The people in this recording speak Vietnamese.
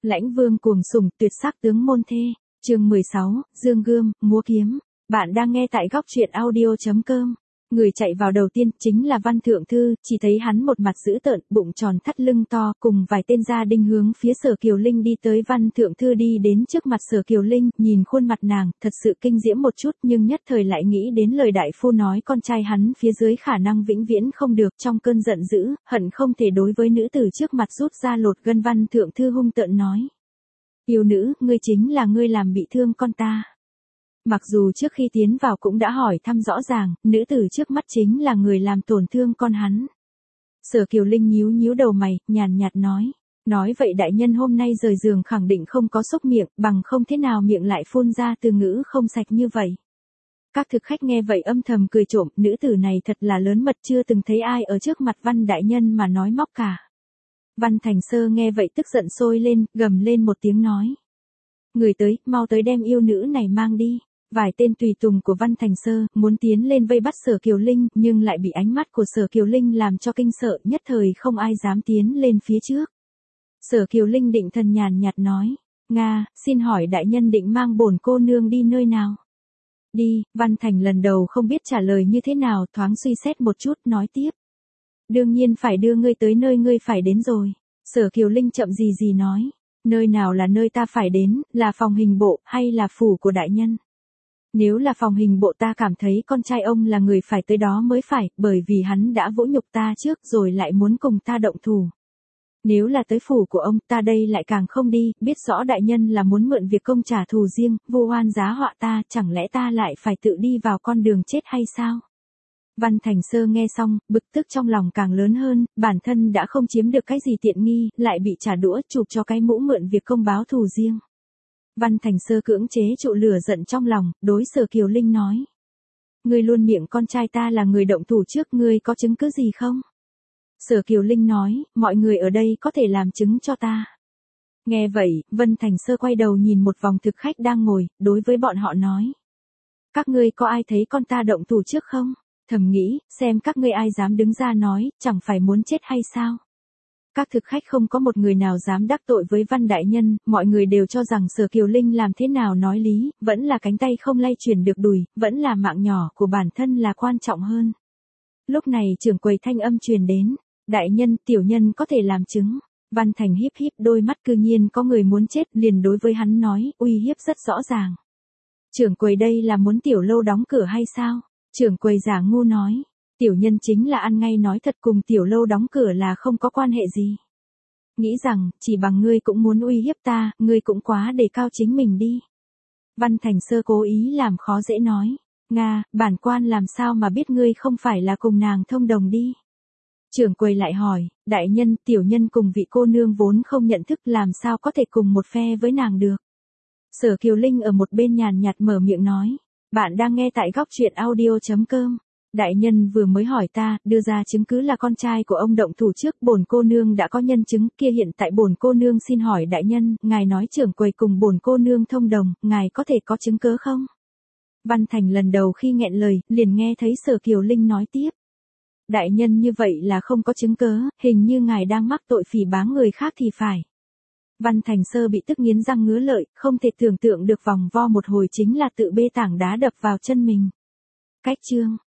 Lãnh vương cuồng sủng tuyệt sắc tướng môn thê, chương 16, dương gươm, múa kiếm. Bạn đang nghe tại góc truyện audio.com. Người chạy vào đầu tiên chính là Văn Thượng Thư, chỉ thấy hắn một mặt dữ tợn, bụng tròn thắt lưng to, cùng vài tên gia đình hướng phía Sở Kiều Linh đi tới. Văn Thượng Thư đi đến trước mặt Sở Kiều Linh, nhìn khuôn mặt nàng, thật sự kinh diễm một chút, nhưng nhất thời lại nghĩ đến lời đại phu nói con trai hắn phía dưới khả năng vĩnh viễn không được, trong cơn giận dữ, hận không thể đối với nữ tử trước mặt rút ra lột gân. Văn Thượng Thư hung tợn nói: Yêu nữ, ngươi chính là ngươi làm bị thương con ta. Mặc dù trước khi tiến vào cũng đã hỏi thăm rõ ràng, nữ tử trước mắt chính là người làm tổn thương con hắn. Sở Kiều Linh nhíu nhíu đầu mày, nhàn nhạt nói vậy đại nhân hôm nay rời giường khẳng định không có xúc miệng, bằng không thế nào miệng lại phun ra từ ngữ không sạch như vậy. Các thực khách nghe vậy âm thầm cười trộm, nữ tử này thật là lớn mật, chưa từng thấy ai ở trước mặt Văn đại nhân mà nói móc cả. Văn Thành Sơ nghe vậy tức giận sôi lên, gầm lên một tiếng nói: Người tới, mau tới đem yêu nữ này mang đi. Vài tên tùy tùng của Văn Thành Sơ muốn tiến lên vây bắt Sở Kiều Linh, nhưng lại bị ánh mắt của Sở Kiều Linh làm cho kinh sợ, nhất thời không ai dám tiến lên phía trước. Sở Kiều Linh định thần nhàn nhạt nói: Nga, xin hỏi đại nhân định mang bổn cô nương đi nơi nào? Đi. Văn Thành lần đầu không biết trả lời như thế nào, thoáng suy xét một chút, nói tiếp: Đương nhiên phải đưa ngươi tới nơi ngươi phải đến rồi. Sở Kiều Linh chậm gì nói: Nơi nào là nơi ta phải đến, là phòng hình bộ, hay là phủ của đại nhân? Nếu là phòng hình bộ ta cảm thấy con trai ông là người phải tới đó mới phải, bởi vì hắn đã vỗ nhục ta trước rồi lại muốn cùng ta động thủ. Nếu là tới phủ của ông, ta đây lại càng không đi, biết rõ đại nhân là muốn mượn việc công trả thù riêng, vu oan giá họa ta, chẳng lẽ ta lại phải tự đi vào con đường chết hay sao? Văn Thành Sơ nghe xong, bực tức trong lòng càng lớn hơn, bản thân đã không chiếm được cái gì tiện nghi, lại bị trả đũa chụp cho cái mũ mượn việc công báo thù riêng. Văn Thành Sơ cưỡng chế trụ lửa giận trong lòng, đối Sở Kiều Linh nói: Ngươi luôn miệng con trai ta là người động thủ trước, ngươi có chứng cứ gì không? Sở Kiều Linh nói: Mọi người ở đây có thể làm chứng cho ta. Nghe vậy, Văn Thành Sơ quay đầu nhìn một vòng thực khách đang ngồi, đối với bọn họ nói: Các ngươi có ai thấy con ta động thủ trước không? Thầm nghĩ, xem các ngươi ai dám đứng ra nói, chẳng phải muốn chết hay sao? Các thực khách không có một người nào dám đắc tội với Văn đại nhân, mọi người đều cho rằng Sở Kiều Linh làm thế nào nói lý, vẫn là cánh tay không lay chuyển được đùi, vẫn là mạng nhỏ của bản thân là quan trọng hơn. Lúc này trưởng quầy thanh âm truyền đến: Đại nhân, tiểu nhân có thể làm chứng. Văn Thành híp đôi mắt, cư nhiên có người muốn chết, liền đối với hắn nói, uy hiếp rất rõ ràng. Trưởng quầy đây là muốn tiểu lâu đóng cửa hay sao? Trưởng quầy giả ngu nói: Tiểu nhân chính là ăn ngay nói thật, cùng tiểu lâu đóng cửa là không có quan hệ gì. Nghĩ rằng, chỉ bằng ngươi cũng muốn uy hiếp ta, ngươi cũng quá đề cao chính mình đi. Văn Thành Sơ cố ý làm khó dễ nói: Nga, bản quan làm sao mà biết ngươi không phải là cùng nàng thông đồng đi. Trưởng quầy lại hỏi: Đại nhân, tiểu nhân cùng vị cô nương vốn không nhận thức, làm sao có thể cùng một phe với nàng được. Sở Kiều Linh ở một bên nhàn nhạt mở miệng nói: Bạn đang nghe tại góc truyện audio.com. Đại nhân vừa mới hỏi ta, đưa ra chứng cứ là con trai của ông động thủ trước, bổn cô nương đã có nhân chứng, kia hiện tại bổn cô nương xin hỏi đại nhân, ngài nói trưởng quầy cùng bổn cô nương thông đồng, ngài có thể có chứng cứ không? Văn Thành lần đầu khi nghẹn lời, liền nghe thấy Sở Kiều Linh nói tiếp: Đại nhân như vậy là không có chứng cứ, hình như ngài đang mắc tội phỉ báng người khác thì phải. Văn Thành Sơ bị tức nghiến răng ngứa lợi, không thể tưởng tượng được vòng vo một hồi chính là tự bê tảng đá đập vào chân mình. Cách chương